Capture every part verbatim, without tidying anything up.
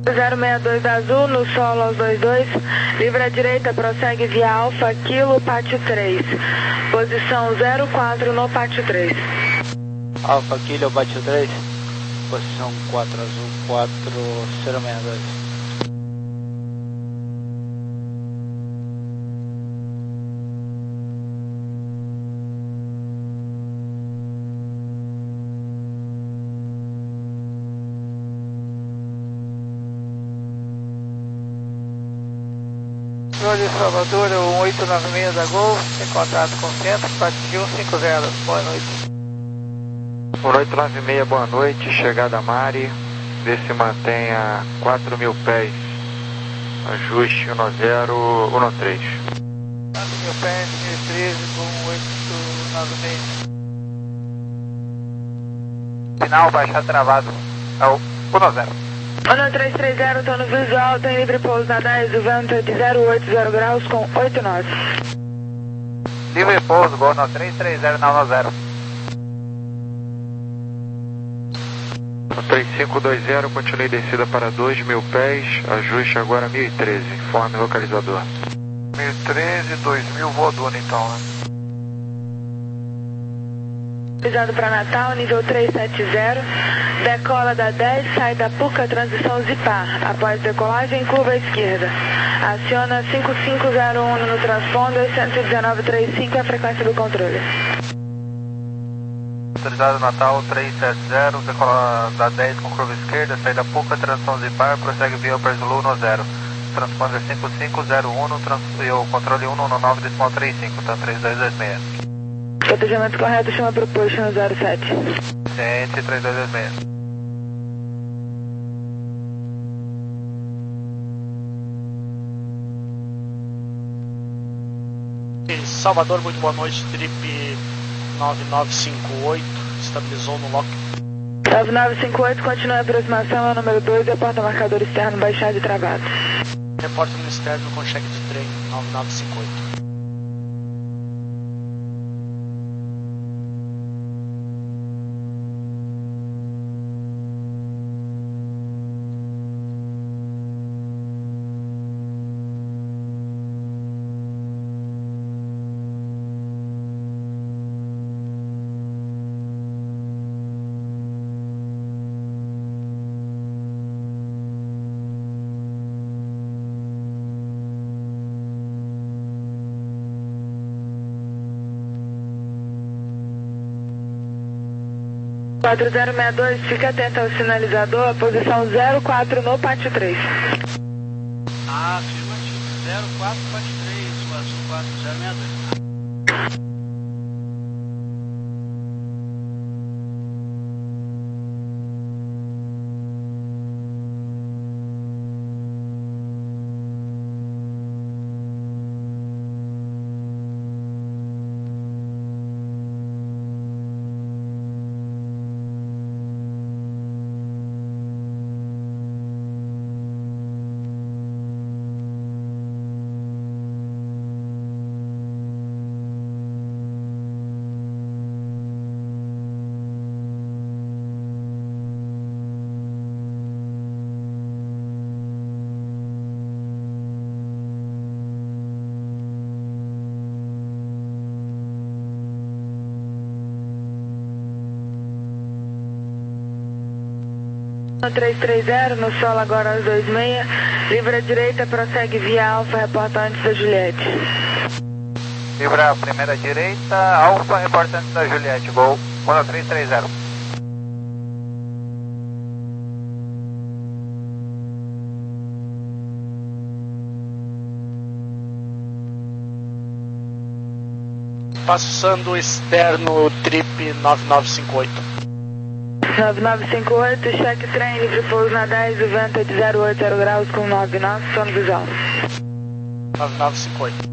zero seis dois azul, no solo aos dois dois, livre à direita, prossegue via Alfa, Kilo, pátio três. Posição zero quatro no pátio três. Alfa, Kilo, pátio três. Posição quatro azul, quatro zero seis dois. Controle de Salvador, um oito nove seis da Gol, em contato com o centro, partiu cinco zero, boa noite. um oito nove seis, boa noite, chegada Mari, vê se mantém a quatro mil pés, ajuste um zero um três. quatro mil pés, mil e treze, com oito nove seis. Final, baixar travado, é o um zero. um três três zero, tô no visual, tem livre pouso na dez, o vento é de zero oito zero graus com oito nove. Livre pouso, gol no três três zero na um zero. três cinco dois zero, continue descida para dois mil pés, ajuste agora mil e treze, informe localizador. mil e treze, dois mil, voador então, né? Pisando para Natal, nível três sete zero, decola da dez, sai da Puca, transição Zipar. Após decolagem, curva à esquerda. Aciona cinco cinco zero um no transponder, cento e dezenove trinta e cinco é a frequência do controle. Autorizado Natal três sete zero, decola da dez com curva esquerda, sai da Puca, transição Zipar, prossegue via Upper Zulu no zero. Transponder cinco cinco zero um trans, e o controle um um nove decimal trinta e cinco, tá três dois dois seis. Protegimento correto, chama Propulsion zero sete. Ciente, três dois dois seis. Salvador, muito boa noite, trip nove nove cinco oito, estabilizou no lock. nove nove cinco oito, continua a aproximação, é o número dois, e porta marcador externo, baixado e travado. Repórter no externo com cheque de trem, nove nove cinco oito. quatro zero seis dois, fica atento ao sinalizador, posição zero quatro no pátio três. Ah, afirmativo, zero quatro pátio três, o azul quatro zero seis dois. três três zero, no solo agora aos dois seis, livre à direita, prossegue via Alfa, reporta antes da Juliette. Livre a primeira direita, Alfa, reporta antes da Juliette, gol um três três zero. Passando o externo, trip nove nove cinco oito. nove nove cinco oito, cheque trem, livre pouso na dez, o vento é de zero oito zero graus com nove nove, sono visual. nove nove cinco oito.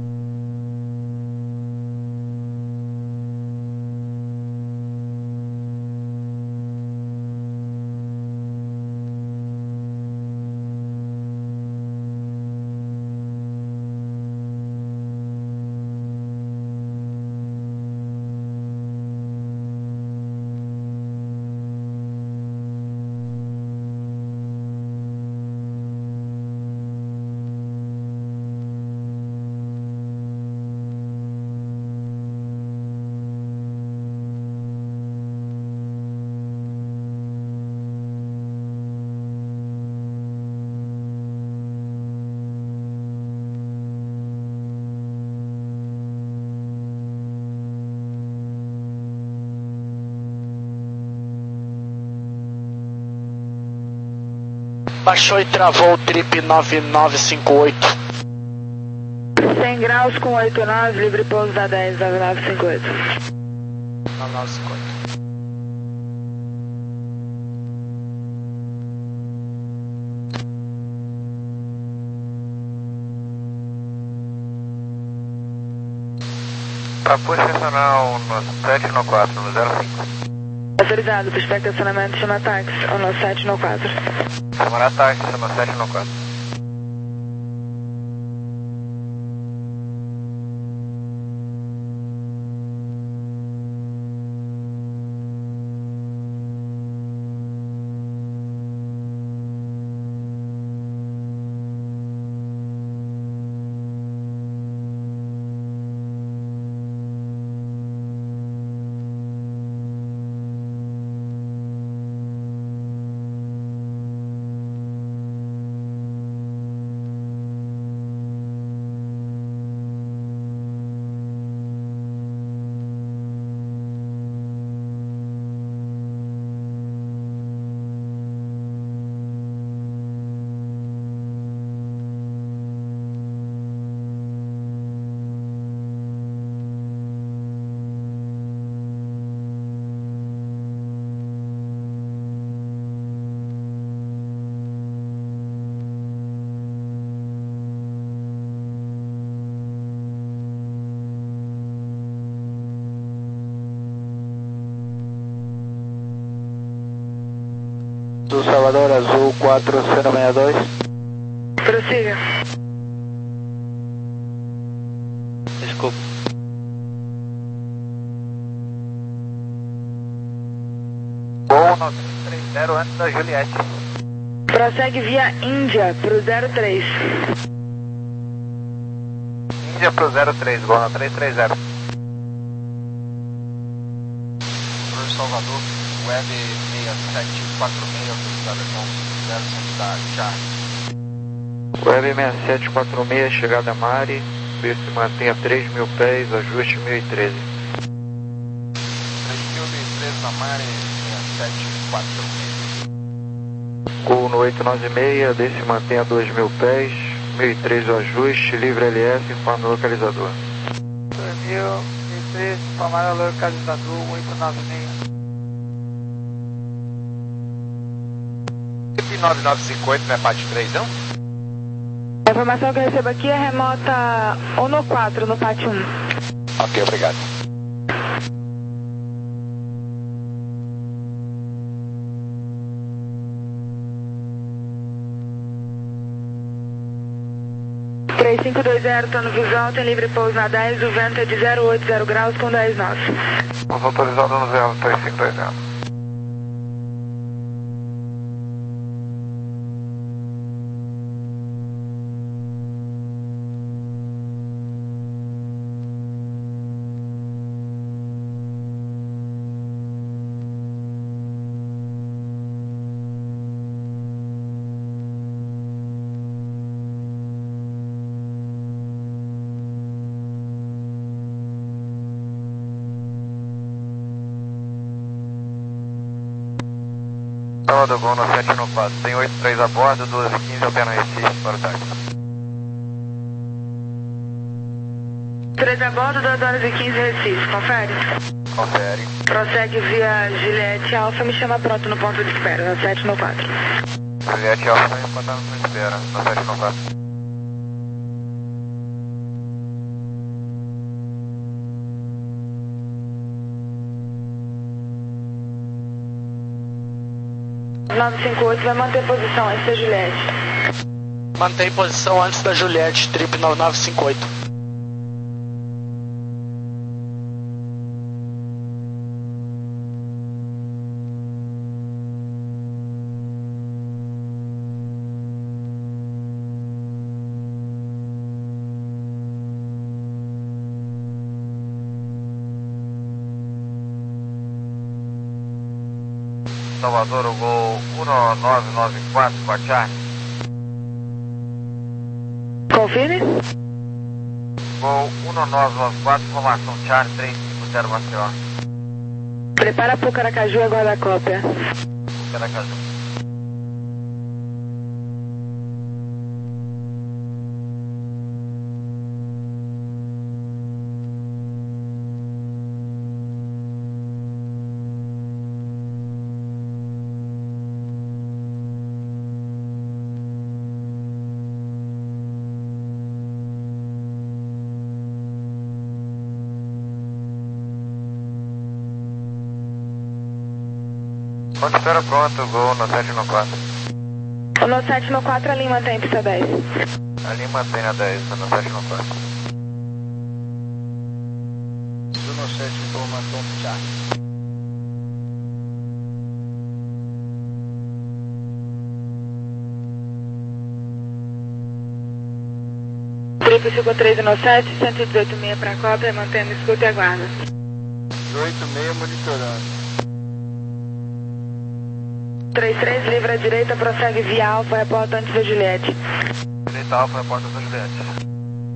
Baixou e travou o trip nove nove cinco oito. cem graus com oito nove, livre pouso da dez, nove nove cinco oito. nove nove cinco oito. Papu estacional no sete no quatro, no zero cinco. Autorizado, prospecto de estacionamento, chama táxi, no sete no quatro. Chamará táxi, no sete no quatro. do Salvador, azul quatro zero seis dois. Prossiga. Desculpa. Gol nove três zero antes da Juliette. Prossegue via Índia pro zero três. Índia pro zero três, gol na três três zero. Pro Salvador, web seis sete quatro seis, autorizada com zero cinco da Charlie. Web seis sete quatro seis, chegada a Mari, B se mantenha três mil pés, ajuste mil e treze. três mil e treze na Mari, seis sete quatro seis. Gol no oito nove seis, D se mantenha dois mil pés, mil e treze o ajuste, livre L S, informe o localizador. dois mil e treze, informar o localizador oito nove seis. nove nove cinco oito não é parte três, não? A informação que eu recebo aqui é remota um no quatro, no pátio um. Ok, obrigado. três cinco dois zero, tô no visual, tem livre pouso na dez, o vento é de zero oito zero graus com dez nós. Vamos autorizado no zero três cinco dois zero. Salvador, gol no sete no quatro, tem oito três a bordo, doze e quinze opera no Recife para o táxi. três a bordo, duas horas e quinze, Recife, confere? Confere. Prossegue via Juliette Alfa, me chama pronto no ponto de espera, no sete no quatro. Juliette Alfa, encontramos no espera, no sete no quatro. nove cinco oito vai manter posição antes da Juliette. Mantém posição antes da Juliette, trip nove nove cinco oito. Salvador, o gol um nove nove quatro com a Charlie. Confirme? Gol um nove nove quatro, formação Charlie três cinco zero Maceió. Prepara pro Caracaju e aguarda a cópia. Caracaju. Ponto espera pronto, gol no sete no quatro. No sete no quatro, a linha mantém pista dez. A linha mantém a dez, no sete no quatro. no sete, informação do Charlie. Trip cinco três no sete, cento e dezoito e meio para a cópia, mantendo escuta e aguarda. dezoito e meio monitorando. três três, livre à direita, prossegue via Alfa, reporta antes da Juliette. Direita Alfa, reporta antes da Juliette.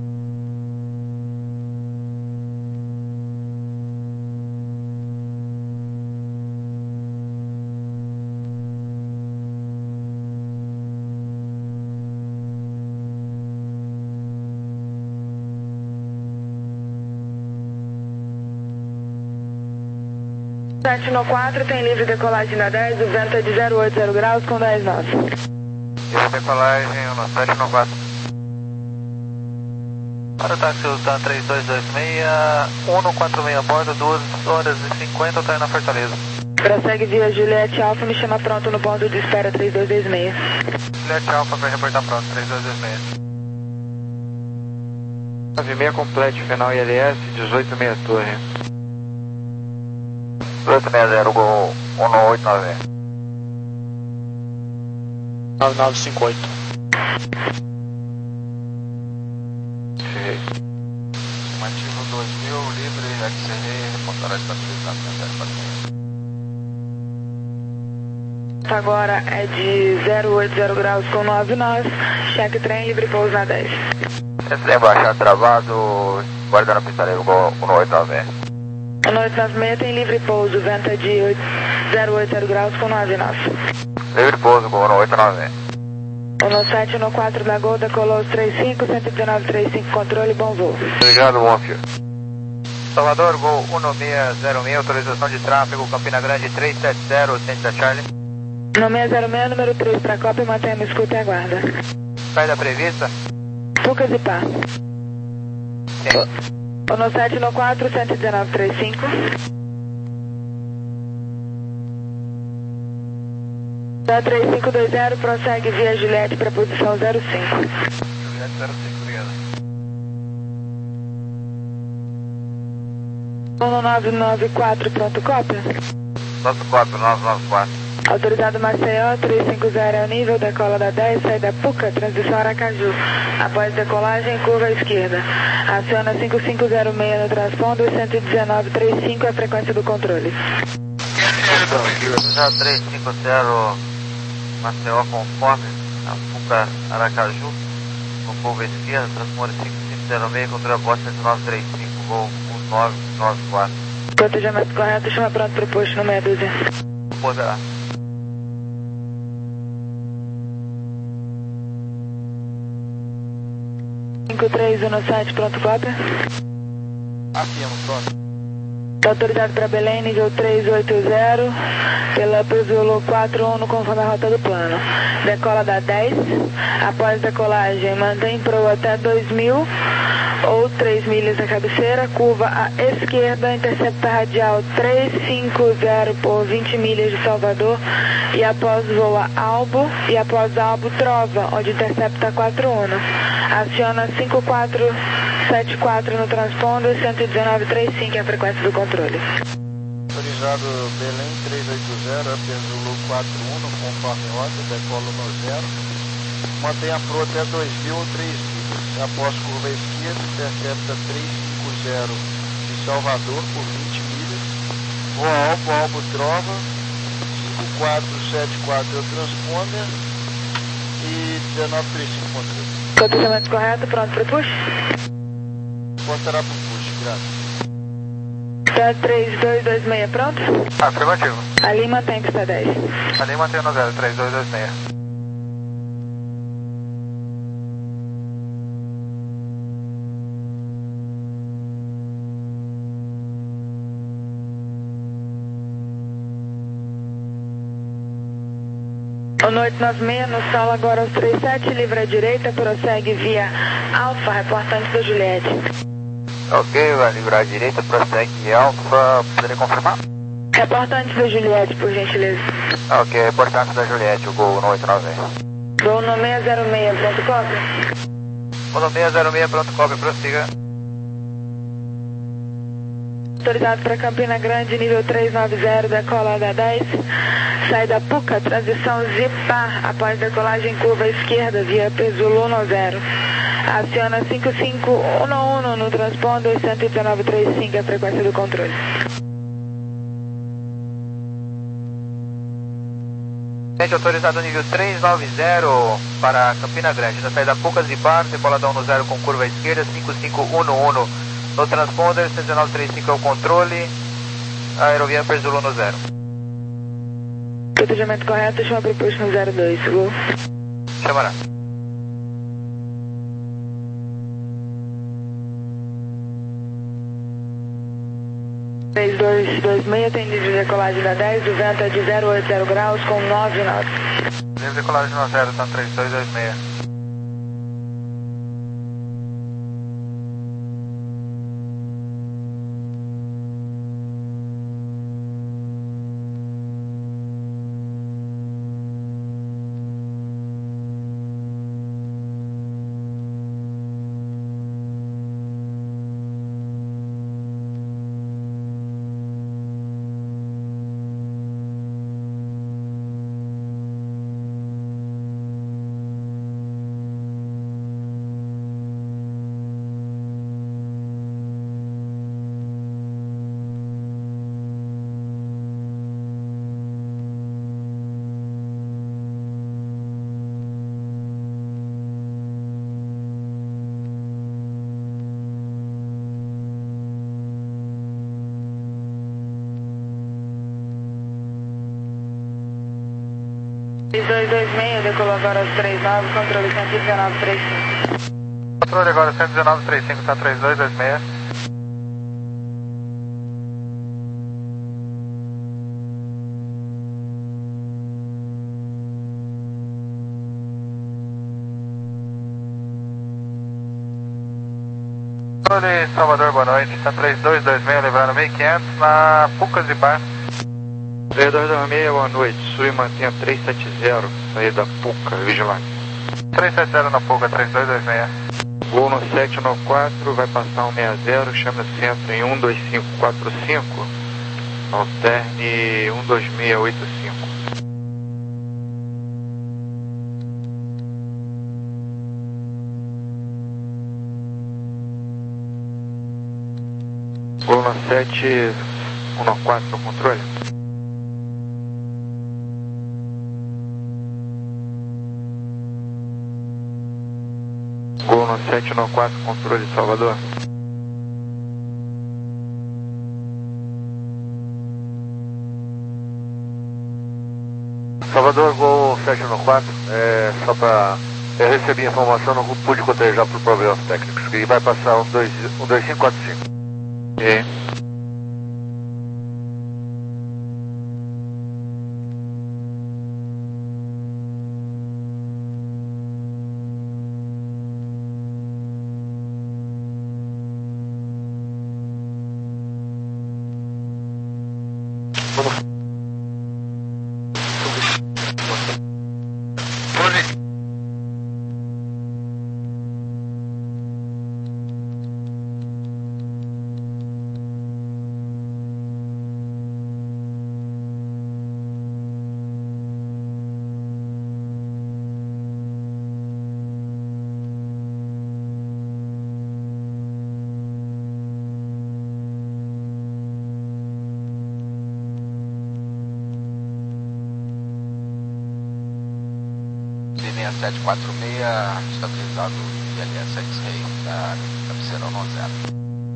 sete no quatro, tem livre decolagem na dez, o vento é de zero oito zero graus com dez nós. Livre decolagem no sete no quatro. Para o táxi Lutan três dois dois seis, um no quatro seis a bordo, duas horas e cinquenta, está aí na Fortaleza. Prossegue via Juliette Alfa, me chama pronto no ponto de espera três dois dois seis. Juliette Alfa vai reportar pronto, três dois dois seis. nove seis complete, final I L S, dezoito seis torre. dezoito seis zero, gol um nove oito nove. nove nove cinco oito. Estimativo dois mil, livre, X R, reportar a estabilização zero quatro seis. Agora é de zero oito zero graus com nove nós, cheque trem, livre pouso na dez. Esse trem baixado travado, guarda na pista livre, gol um nove oito nove. um nove oito nove seis tem livre pouso, vento é de zero oito zero graus com nove nós. Livre pouso, gol um nove oito nove. um sete no quatro da Gol, decolou os três cinco, cento e dezenove trinta e cinco, controle, bom voo. Obrigado, Monfio. Salvador, gol um nove seis zero seis, autorização de tráfego, Campina Grande três sete zero, oitenta Charlie. No seis zero seis, número três para a cópia, mantém-me escuta e aguarda. Saída prevista? Pucas e pá. Sim. um sete no quatro, cento e dezenove trinta e cinco. Da três cinco dois zero, prossegue via Juliette para posição zero cinco. Juliette zero cinco, obrigado. um nove nove quatro, pronto, cópia. nove quatro nove nove quatro. Autorizado Maceió, trezentos e cinquenta é o nível, decola da dez, sai da Puca, transição Aracaju. Após decolagem, curva à esquerda. Aciona cinco cinco zero seis no transponder, cento e dezenove trinta e cinco é a frequência do controle. Já trezentos e cinquenta, Maceió conforme, a Puca Aracaju, com curva à esquerda, transponder cinco cinco zero seis, contra a bosta cento e nove trinta e cinco, gol um nove nove quatro. Cotejamento correto, chama pronto para o posto no meia dúzia. Poderá. cinco três um sete, pronto, cópia. Afirmo, pronto. Está autorizado para Belém, nível trezentos e oitenta, pela Pezulo quatro um, conforme a rota do plano. Decola da dez, após decolagem, mantém proa até dois mil ou três milhas na cabeceira, curva à esquerda, intercepta radial trezentos e cinquenta por vinte milhas de Salvador, e após voa Albo, e após Albo Trova, onde intercepta quatro um. Aciona cinco quatro sete quatro no transponder, cento e dezenove trinta e cinco é a frequência do controle. Autorizado Belém trezentos e oitenta, Pezulo quatro um, conforme rota, decola no zero. Mantém a proa até dois mil ou três milhas. Após curva à esquerda, intercepta trezentos e cinquenta de Salvador por vinte milhas. Voa Albo, Albo Trova, cinco quatro sete quatro é o transponder e dezenove trinta e cinco controle. Cotejamento correto, pronto para push? Portará para o push, graças. Tá três dois dois seis, pronto? Afirmativo. Ali mantém pista dez. Ali mantém no zero, três dois dois seis. um oito nove seis, no solo agora aos trinta e sete, livre à direita, prossegue via Alfa, reportante da Juliette. Ok, vai livrar à direita, prossegue Alfa, poderia confirmar? Reportante da Juliette, por gentileza. Ok, reportante da Juliette, o Gol no oito nove seis. Gol no seis zero seis, pronto, cópia. Gol no seis zero seis, pronto, cópia, prossiga. Autorizado para Campina Grande, nível trezentos e noventa, decola da dez, sai da Puca, transição Zipar, após decolagem curva esquerda, via Pezulo zero. Aciona cinco cinco um um no transponder cento e dezenove trinta e cinco, a frequência do controle. Autorizado nível trezentos e noventa para Campina Grande, na saída Puca Zipar, decoladão no zero com curva esquerda, cinco cinco um um no transponder, cento e dezenove trinta e cinco é o controle, aerovia Pezulo no zero. Protegimento correto, chama para o push no zero dois, Gol. Chamará. três dois dois seis, atendido de decolagem da dez, o vento é de zero oito zero graus com nove knots. Livre decolagem no zero, tá três dois dois seis. três dois dois seis, decolou agora às três nove, controle cento e dezenove trinta e cinco. Controle agora cento e dezenove trinta e cinco, tá três dois dois seis. Controle Salvador, boa noite, tá três dois dois seis, levando mil e quinhentos na Puca Zipar. três dois dois seis, boa noite. Sui mantenha trezentos e setenta, saída Puca, vigilante. trezentos e setenta na Puca, três dois dois seis. Gol no sete nove quatro, vai passar um sessenta, chama centro em um dois cinco quatro cinco, alterne um dois seis oito cinco. Gol no sete um nove quatro, controle. Gol no sete nove quatro, controle Salvador. Salvador, Gol sete nove quatro, é, só para... Eu recebi a informação, não pude cotejar por problemas técnicos, e vai passar um dois cinco quatro cinco. Ok. seis sete quatro seis, estabilizado I L S X-Ray da cabeceira no zero.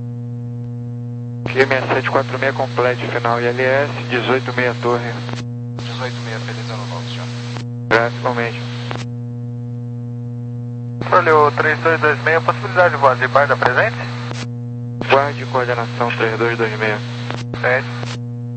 Q seis sete quatro seis complete, final I L S, dezoito seis torre. dezoito seis, feliz ano novo, senhor. Graças, igualmente. Controle três dois dois seis, possibilidade de voar de bar da presente? Guarde coordenação três dois dois seis. Certo.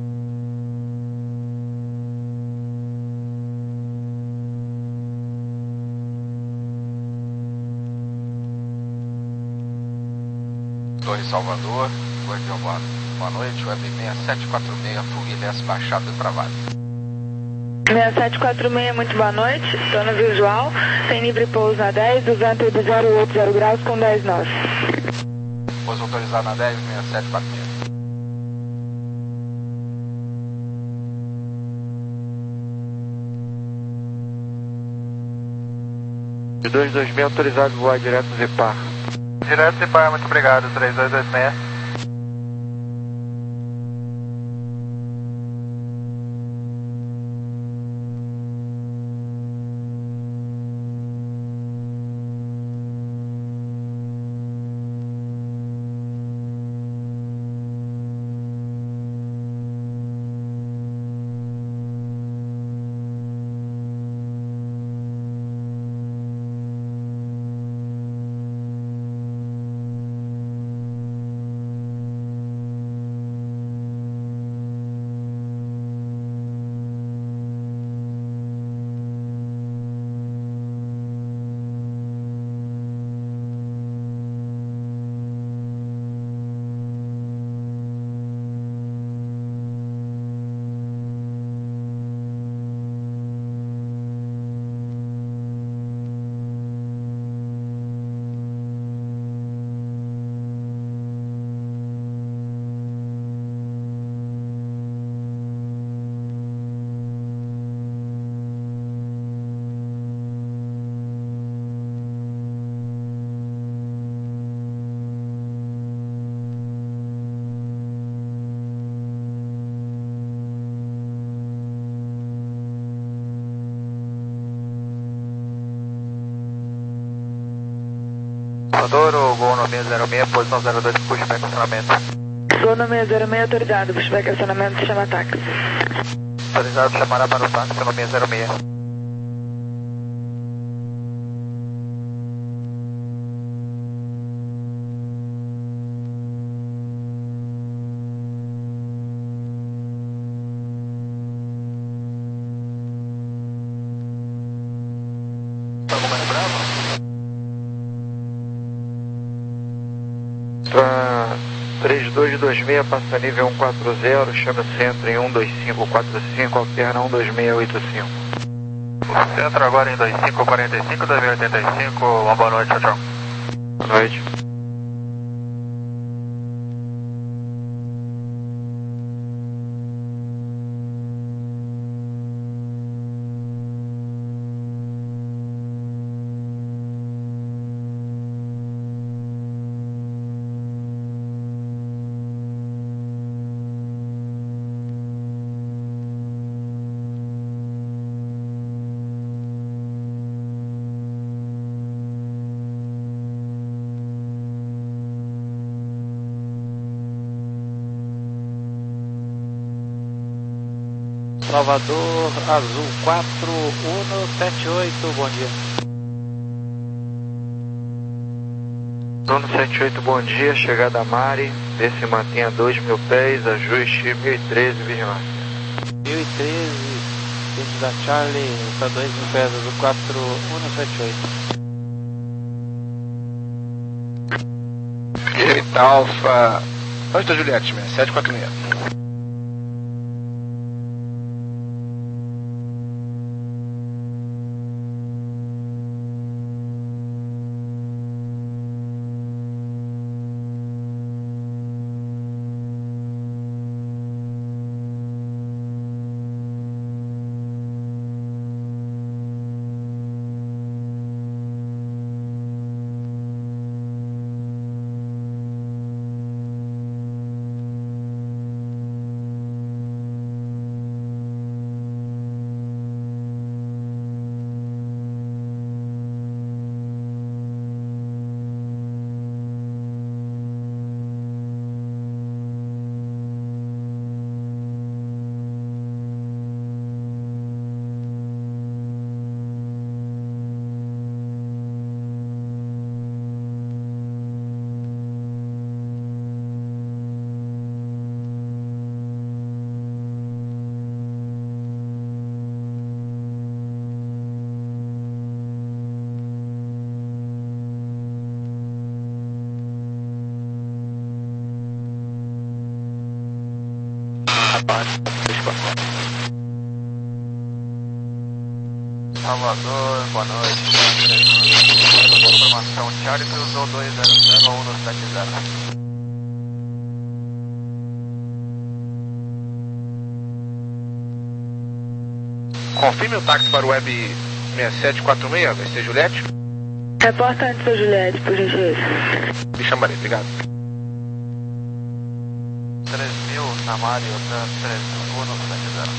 Torre Salvador, Guardião, boa noite, Web seis sete quatro seis, Fuga I L S baixado e travado. seis sete quatro seis, muito boa noite. Estou no visual. Tem livre pouso na dez, do vento de zero oito zero graus com dez nós. Pouso autorizado na dez, seis sete quatro seis. dois dois seis autorizado voar direto Zipar. Direto Zipar, muito obrigado, três dois dois seis. Salvador, Gol no seis zero seis, posição zero dois, pushback acionamento. Gol no seis zero seis, autorizado, pushback acionamento, chama táxi. Autorizado, chamará para o táxi no seis zero seis. três dois dois seis, passa nível cento e quarenta, chama centro em um dois cinco quatro cinco, alterna um dois seis oito cinco. Centro agora em dois cinco quatro cinco, dois mil e oitenta e cinco, uma boa noite, tchau, tchau. Boa noite. Salvador, Azul quatro um sete oito, bom dia. Uno sete oito, bom dia, chegada a Mari, vê se mantém a dois mil pés, ajuste mil e treze, vigilância. mil e treze, dentro da Charlie, para dois mil pés, Azul quatro um sete oito. Direita Alfa, antes da Juliette, seis sete quatro seis. Salvador, boa noite. Informação Charlie que usou dois zero zero um no sete zero. Confirme o táxi para o Web seis sete quatro seis, vai ser Juliette? Reporta antes da Juliette, por gentileza. Me chamarei, obrigado. três mil na Mari, outra três mil no sete zero.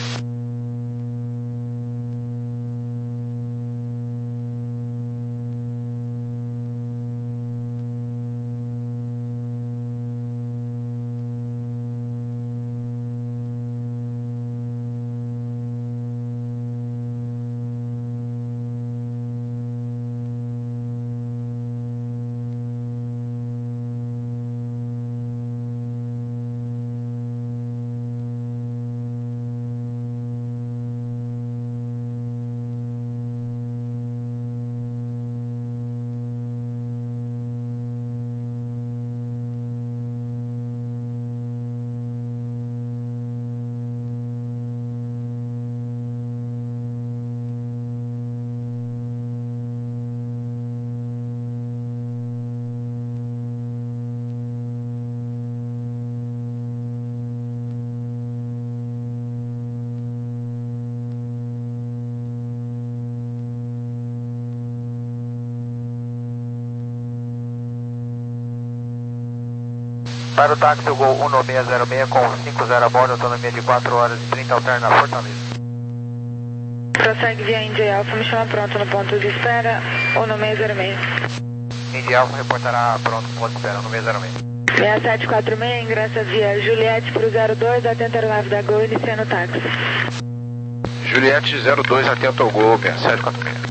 Para o táxi, o Gol um seis zero seis com cinco zero a bordo, autonomia de quatro horas e trinta, alterna na Fortaleza. Prossegue via Indy Alpha, me chama pronto no ponto de espera, um seis zero seis. Indy Alpha reportará pronto no ponto de espera, um seis zero seis. seis sete quatro seis, ingressa via Juliette para o zero dois, atenta a aeronave da Gol, iniciando o táxi. Juliette zero dois, atento ao Gol, seis sete quatro seis.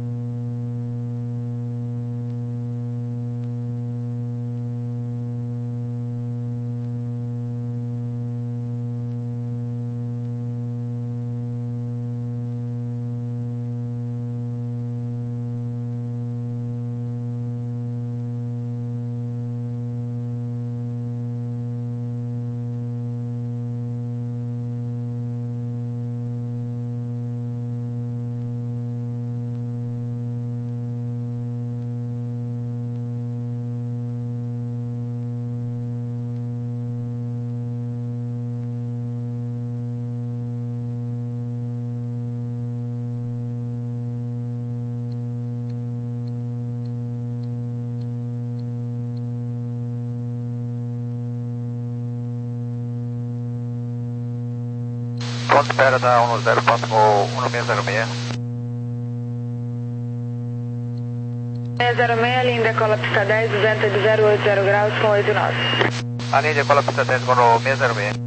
Ponto de espera da um zero, ponto um seis zero seis. seis zero seis, linha decola pista dez, duzentos de zero oito zero graus com oito nove. A linha decola pista dez, com seis zero seis.